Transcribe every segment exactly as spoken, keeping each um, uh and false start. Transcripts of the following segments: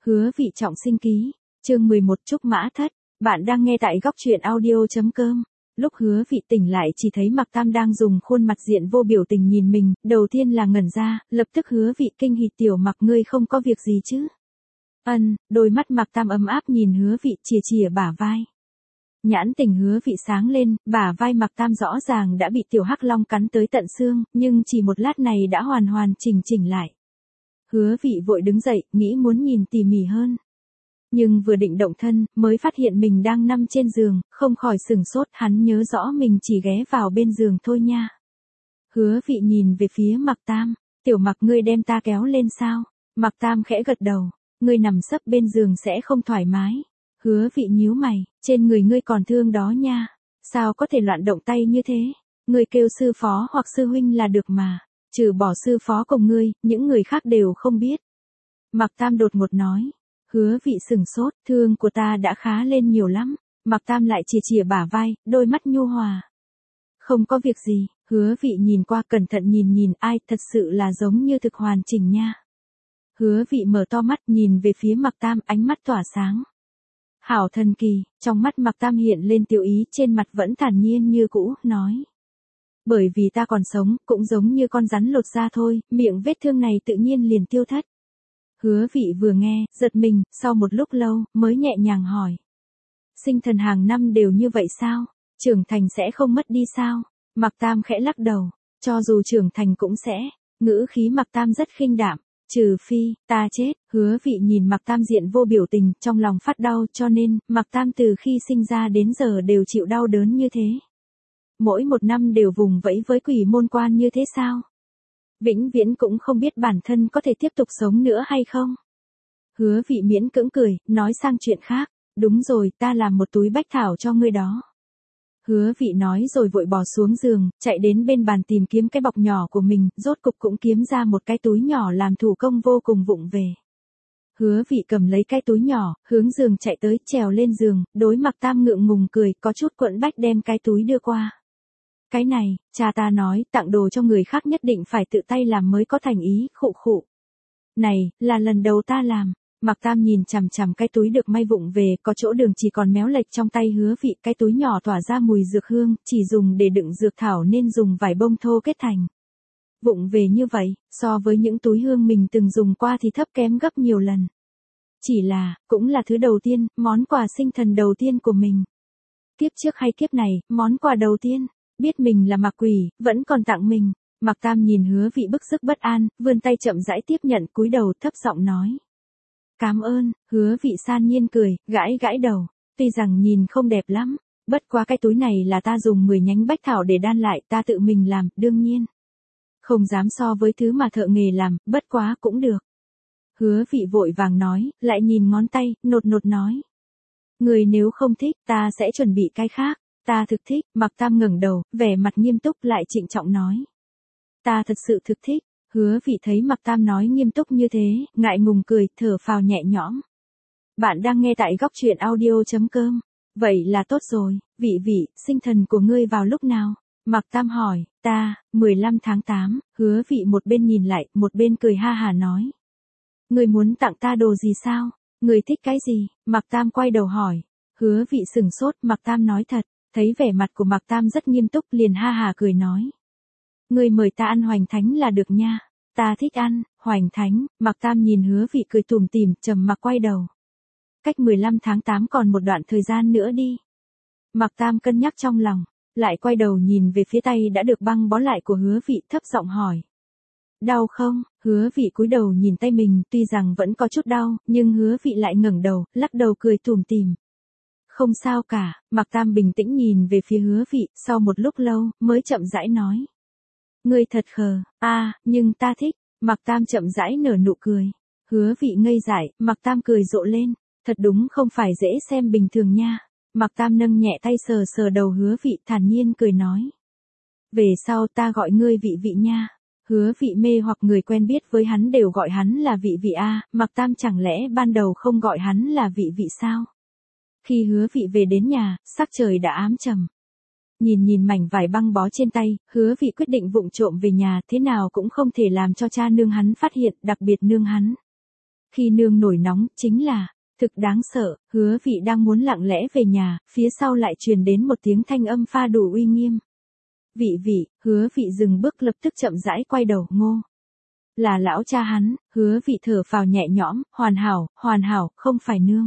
Hứa vị trọng sinh ký, chương mười một Trúc Mã Thất, bạn đang nghe tại góc truyện audio.com. Lúc hứa vị tỉnh lại chỉ thấy Mạc Tam đang dùng khuôn mặt diện vô biểu tình nhìn mình, đầu tiên là ngẩn ra, lập tức hứa vị kinh hỉ tiểu Mạc ngươi không có việc gì chứ. Ân, đôi mắt Mạc Tam ấm áp nhìn hứa vị chìa chìa bả vai. Nhãn tình hứa vị sáng lên, bả vai Mạc Tam rõ ràng đã bị tiểu hắc long cắn tới tận xương, nhưng chỉ một lát này đã hoàn hoàn chỉnh chỉnh lại. Hứa vị vội đứng dậy, nghĩ muốn nhìn tỉ mỉ hơn. Nhưng vừa định động thân, mới phát hiện mình đang nằm trên giường, không khỏi sửng sốt, hắn nhớ rõ mình chỉ ghé vào bên giường thôi nha. Hứa vị nhìn về phía Mạc Tam, tiểu Mạc ngươi đem ta kéo lên sao? Mạc Tam khẽ gật đầu, ngươi nằm sấp bên giường sẽ không thoải mái. Hứa vị nhíu mày, trên người ngươi còn thương đó nha, sao có thể loạn động tay như thế? Ngươi kêu sư phó hoặc sư huynh là được mà. Trừ bỏ sư phó cùng ngươi, những người khác đều không biết. Mạc Tam đột ngột nói. Hứa vị sừng sốt, thương của ta đã khá lên nhiều lắm. Mạc Tam lại chìa chìa bả vai, đôi mắt nhu hòa. Không có việc gì, hứa vị nhìn qua cẩn thận nhìn nhìn ai thật sự là giống như thực hoàn chỉnh nha. Hứa vị mở to mắt nhìn về phía Mạc Tam, ánh mắt tỏa sáng. Hảo thần kỳ, trong mắt Mạc Tam hiện lên tiểu ý, trên mặt vẫn thản nhiên như cũ, nói. Bởi vì ta còn sống, cũng giống như con rắn lột da thôi, miệng vết thương này tự nhiên liền tiêu thất. Hứa vị vừa nghe, giật mình, sau một lúc lâu, mới nhẹ nhàng hỏi. Sinh thần hàng năm đều như vậy sao? Trưởng thành sẽ không mất đi sao? Mạc Tam khẽ lắc đầu, cho dù trưởng thành cũng sẽ, ngữ khí Mạc Tam rất khinh đạm, trừ phi, ta chết. Hứa vị nhìn Mạc Tam diện vô biểu tình, trong lòng phát đau, cho nên, Mạc Tam từ khi sinh ra đến giờ đều chịu đau đớn như thế. Mỗi một năm đều vùng vẫy với quỷ môn quan như thế sao? Vĩnh viễn cũng không biết bản thân có thể tiếp tục sống nữa hay không? Hứa vị miễn cưỡng cười, nói sang chuyện khác. Đúng rồi, ta làm một túi bách thảo cho ngươi đó. Hứa vị nói rồi vội bò xuống giường, chạy đến bên bàn tìm kiếm cái bọc nhỏ của mình, rốt cục cũng kiếm ra một cái túi nhỏ làm thủ công vô cùng vụng về. Hứa vị cầm lấy cái túi nhỏ, hướng giường chạy tới, trèo lên giường, đối Mạc Tam ngượng ngùng cười, có chút quẫn bách đem cái túi đưa qua. Cái này, cha ta nói, tặng đồ cho người khác nhất định phải tự tay làm mới có thành ý, khụ khụ. Này, là lần đầu ta làm. Mạc Tam nhìn chằm chằm cái túi được may vụng về, có chỗ đường chỉ còn méo lệch trong tay hứa vị, cái túi nhỏ tỏa ra mùi dược hương, chỉ dùng để đựng dược thảo nên dùng vải bông thô kết thành. Vụng về như vậy, so với những túi hương mình từng dùng qua thì thấp kém gấp nhiều lần. Chỉ là, cũng là thứ đầu tiên, món quà sinh thần đầu tiên của mình. Kiếp trước hay kiếp này, món quà đầu tiên. Biết mình là Mạc Quỷ, vẫn còn tặng mình. Mạc Tam nhìn hứa vị bức sức bất an, vươn tay chậm rãi tiếp nhận, cúi đầu thấp giọng nói. Cảm ơn. Hứa vị san nhiên cười, gãi gãi đầu. Tuy rằng nhìn không đẹp lắm, bất quá cái túi này là ta dùng mười nhánh bách thảo để đan lại, ta tự mình làm, đương nhiên. Không dám so với thứ mà thợ nghề làm, bất quá cũng được. Hứa vị vội vàng nói, lại nhìn ngón tay, nột nột nói. Người nếu không thích, ta sẽ chuẩn bị cái khác. Ta thực thích. Mạc Tam ngẩng đầu, vẻ mặt nghiêm túc lại trịnh trọng nói. Ta thật sự thực thích. Hứa vị thấy Mạc Tam nói nghiêm túc như thế, ngại ngùng cười, thở phào nhẹ nhõm. Bạn đang nghe tại góc truyện audio.com. Vậy là tốt rồi, vị vị, sinh thần của ngươi vào lúc nào? Mạc Tam hỏi, ta, mười lăm tháng tám, hứa vị một bên nhìn lại, một bên cười ha hà nói. Ngươi muốn tặng ta đồ gì sao? Ngươi thích cái gì? Mạc Tam quay đầu hỏi. Hứa vị sừng sốt, Mạc Tam nói thật. Thấy vẻ mặt của Mạc Tam rất nghiêm túc liền ha hà cười nói. Ngươi mời ta ăn hoành thánh là được nha. Ta thích ăn, hoành thánh. Mạc Tam nhìn hứa vị cười tủm tỉm, trầm mặc quay đầu. Cách mười lăm tháng tám còn một đoạn thời gian nữa đi. Mạc Tam cân nhắc trong lòng, lại quay đầu nhìn về phía tay đã được băng bó lại của hứa vị, thấp giọng hỏi. Đau không? Hứa vị cúi đầu nhìn tay mình, tuy rằng vẫn có chút đau, nhưng hứa vị lại ngẩng đầu, lắc đầu cười tủm tỉm. Không sao cả. Mạc Tam bình tĩnh nhìn về phía hứa vị, sau một lúc lâu, mới chậm rãi nói. Ngươi thật khờ, a à, nhưng ta thích. Mạc Tam chậm rãi nở nụ cười. Hứa vị ngây dại, Mạc Tam cười rộ lên. Thật đúng không phải dễ xem bình thường nha. Mạc Tam nâng nhẹ tay sờ sờ đầu hứa vị, thản nhiên cười nói. Về sau ta gọi ngươi vị vị nha. Hứa vị mê hoặc người quen biết với hắn đều gọi hắn là vị vị a à, Mạc Tam chẳng lẽ ban đầu không gọi hắn là vị vị sao? Khi hứa vị về đến nhà, sắc trời đã ám trầm. Nhìn nhìn mảnh vải băng bó trên tay, hứa vị quyết định vụng trộm về nhà, thế nào cũng không thể làm cho cha nương hắn phát hiện, đặc biệt nương hắn. khi nương nổi nóng, chính là, thực đáng sợ, Hứa Vị đang muốn lặng lẽ về nhà, phía sau lại truyền đến một tiếng thanh âm pha đủ uy nghiêm. Vị vị, Hứa Vị dừng bước lập tức chậm rãi quay đầu, Ngô. Là lão cha hắn, Hứa Vị thở phào nhẹ nhõm, hoàn hảo, hoàn hảo, không phải nương.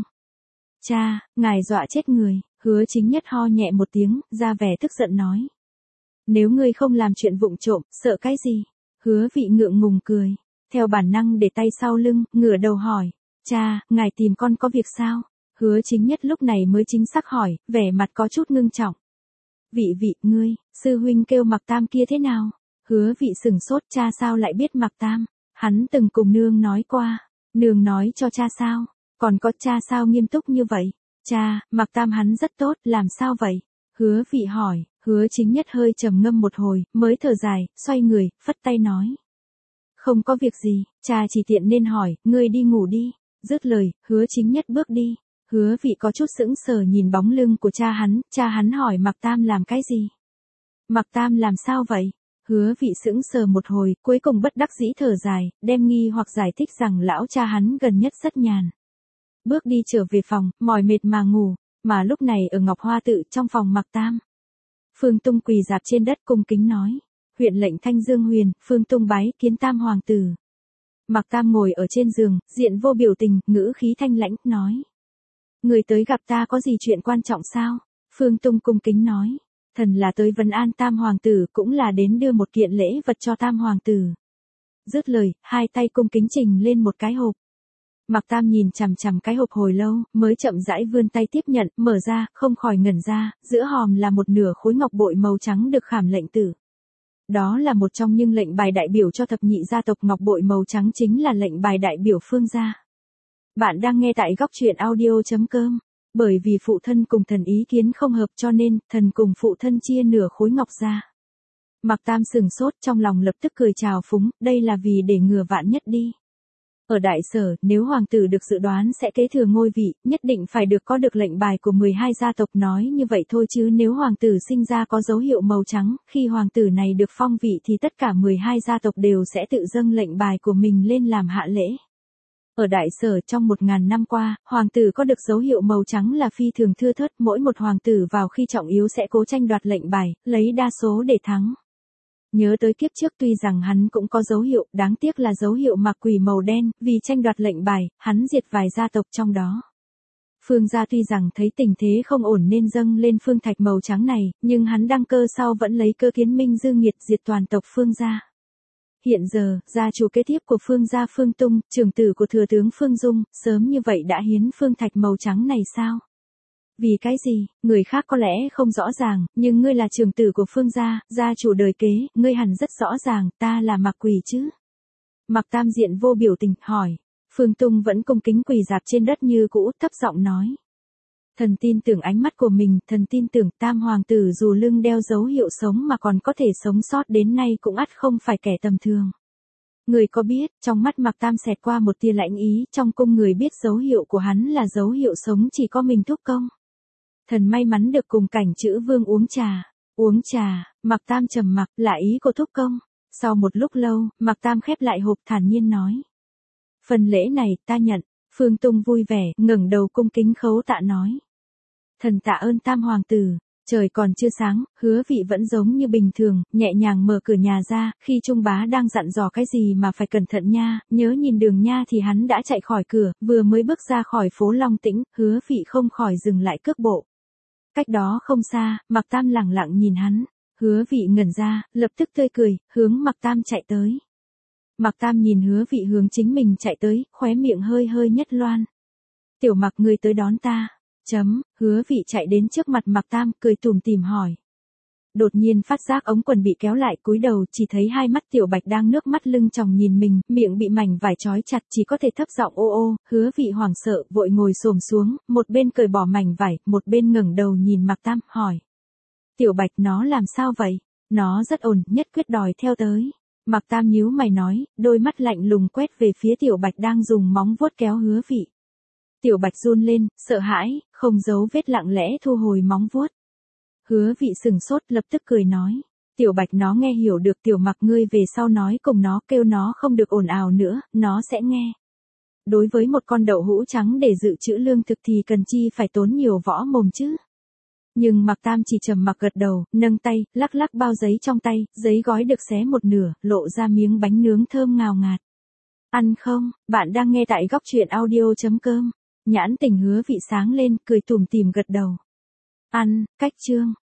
Cha, ngài dọa chết người, Hứa Chính Nhất ho nhẹ một tiếng, ra vẻ tức giận nói. Nếu ngươi không làm chuyện vụng trộm, sợ cái gì? Hứa Vị ngượng ngùng cười, theo bản năng để tay sau lưng, ngửa đầu hỏi. Cha, ngài tìm con có việc sao? Hứa Chính Nhất lúc này mới chính xác hỏi, vẻ mặt có chút ngưng trọng. Vị vị, ngươi, sư huynh kêu Mạc Tam kia thế nào? Hứa Vị sừng sốt, cha sao lại biết Mạc Tam? Hắn từng cùng nương nói qua. Nương nói cho cha sao? Còn có cha sao nghiêm túc như vậy? Cha, Mạc Tam hắn rất tốt, làm sao vậy? Hứa Vị hỏi, Hứa Chính Nhất hơi trầm ngâm một hồi, mới thở dài, xoay người, phất tay nói. Không có việc gì, cha chỉ tiện nên hỏi, ngươi đi ngủ đi. Dứt lời, Hứa Chính Nhất bước đi. Hứa Vị có chút sững sờ nhìn bóng lưng của cha hắn, cha hắn hỏi Mạc Tam làm cái gì? Mạc Tam làm sao vậy? Hứa Vị sững sờ một hồi, cuối cùng bất đắc dĩ thở dài, đem nghi hoặc giải thích rằng lão cha hắn gần nhất rất nhàn. Bước đi trở về phòng, mỏi mệt mà ngủ, mà lúc này ở Ngọc Hoa Tự trong phòng Mạc Tam. Phương Tung quỳ dạp trên đất cung kính nói. Huyện lệnh Thanh Dương Huyền, Phương Tung bái kiến Tam hoàng tử. Mạc Tam ngồi ở trên giường, diện vô biểu tình, ngữ khí thanh lãnh, nói. Người tới gặp ta có gì chuyện quan trọng sao? Phương Tung cung kính nói. Thần là tới vấn an Tam hoàng tử, cũng là đến đưa một kiện lễ vật cho Tam hoàng tử. Dứt lời, hai tay cung kính trình lên một cái hộp. Mạc Tam nhìn chằm chằm cái hộp hồi lâu, mới chậm rãi vươn tay tiếp nhận, mở ra, không khỏi ngẩn ra, giữa hòm là một nửa khối ngọc bội màu trắng được khảm lệnh tử. Đó là một trong những lệnh bài đại biểu cho thập nhị gia tộc, ngọc bội màu trắng chính là lệnh bài đại biểu Phương gia. Bạn đang nghe tại góc truyện audio chấm com. Bởi vì phụ thân cùng thần ý kiến không hợp cho nên, thần cùng phụ thân chia nửa khối ngọc ra. Mạc Tam sừng sốt, trong lòng lập tức cười chào phúng, đây là vì để ngừa vạn nhất đi. Ở đại sở, nếu hoàng tử được dự đoán sẽ kế thừa ngôi vị, nhất định phải được có được lệnh bài của mười hai gia tộc, nói như vậy thôi chứ nếu hoàng tử sinh ra có dấu hiệu màu trắng, khi hoàng tử này được phong vị thì tất cả mười hai gia tộc đều sẽ tự dâng lệnh bài của mình lên làm hạ lễ. Ở đại sở trong một ngàn năm qua, hoàng tử có được dấu hiệu màu trắng là phi thường thưa thớt, mỗi một hoàng tử vào khi trọng yếu sẽ cố tranh đoạt lệnh bài, lấy đa số để thắng. Nhớ tới kiếp trước tuy rằng hắn cũng có dấu hiệu, đáng tiếc là dấu hiệu mạc quỷ màu đen, vì tranh đoạt lệnh bài, hắn diệt vài gia tộc trong đó. Phương gia tuy rằng thấy tình thế không ổn nên dâng lên phương thạch màu trắng này, nhưng hắn đăng cơ sau vẫn lấy cơ kiến minh dư nghiệt diệt toàn tộc Phương gia. Hiện giờ, gia chủ kế tiếp của Phương gia Phương Tung, trưởng tử của thừa tướng Phương Dung, sớm như vậy đã hiến phương thạch màu trắng này sao? Vì cái gì, người khác có lẽ không rõ ràng, nhưng ngươi là trưởng tử của Phương gia, gia chủ đời kế, ngươi hẳn rất rõ ràng, ta là Mạc Quỷ chứ? Mạc Tam diện vô biểu tình, hỏi. Phương Tung vẫn cung kính quỳ dạp trên đất như cũ, thấp giọng nói. Thần tin tưởng ánh mắt của mình, thần tin tưởng Tam hoàng tử dù lưng đeo dấu hiệu sống mà còn có thể sống sót đến nay cũng ắt không phải kẻ tầm thường. Người có biết, trong mắt Mạc Tam xẹt qua một tia lãnh ý, trong cung người biết dấu hiệu của hắn là dấu hiệu sống chỉ có mình Thúc Công. Thần may mắn được cùng cảnh chữ vương uống trà. Uống trà, Mạc Tam trầm mặc, là ý của Thúc Công. Sau một lúc lâu, Mạc Tam khép lại hộp thản nhiên nói. Phần lễ này, ta nhận. Phương Tung vui vẻ, ngẩng đầu cung kính khấu tạ nói. Thần tạ ơn Tam hoàng tử. Trời còn chưa sáng, Hứa Vị vẫn giống như bình thường, nhẹ nhàng mở cửa nhà ra, khi Trung bá đang dặn dò cái gì mà phải cẩn thận nha, nhớ nhìn đường nha thì hắn đã chạy khỏi cửa, vừa mới bước ra khỏi phố Long Tĩnh, Hứa Vị không khỏi dừng lại cước bộ. Cách đó không xa, Mạc Tam lẳng lặng nhìn hắn, Hứa Vị ngẩn ra, lập tức tươi cười, hướng Mạc Tam chạy tới. Mạc Tam nhìn Hứa Vị hướng chính mình chạy tới, khóe miệng hơi hơi nhất loan. Tiểu Mạc ngươi tới đón ta. Chấm, Hứa Vị chạy đến trước mặt Mạc Tam, cười tủm tỉm hỏi. Đột nhiên phát giác ống quần bị kéo lại, cúi đầu chỉ thấy hai mắt Tiểu Bạch đang nước mắt lưng tròng nhìn mình, miệng bị mảnh vải trói chặt, chỉ có thể thấp giọng ô ô. Hứa Vị hoảng sợ, vội ngồi xổm xuống, một bên cởi bỏ mảnh vải, một bên ngẩng đầu nhìn Mạc Tam, hỏi. Tiểu Bạch nó làm sao vậy? Nó rất ổn, nhất quyết đòi theo tới. Mạc Tam nhíu mày nói, đôi mắt lạnh lùng quét về phía Tiểu Bạch đang dùng móng vuốt kéo Hứa Vị. Tiểu Bạch run lên, sợ hãi, không giấu vết lặng lẽ thu hồi móng vuốt. Hứa Vị sừng sốt lập tức cười nói. Tiểu Bạch nó nghe hiểu được Tiểu Mạc ngươi về sau nói cùng nó, kêu nó không được ồn ào nữa, nó sẽ nghe. đối với một con đậu hũ trắng để dự trữ lương thực thì cần chi phải tốn nhiều võ mồm chứ. Nhưng Mạc Tam chỉ trầm mặc gật đầu, nâng tay, lắc lắc bao giấy trong tay, giấy gói được xé một nửa, lộ ra miếng bánh nướng thơm ngào ngạt. Ăn không? Bạn đang nghe tại góc truyện audio chấm com. Nhãn Tình Hứa Vị sáng lên, cười tủm tỉm gật đầu. Ăn, cách chương.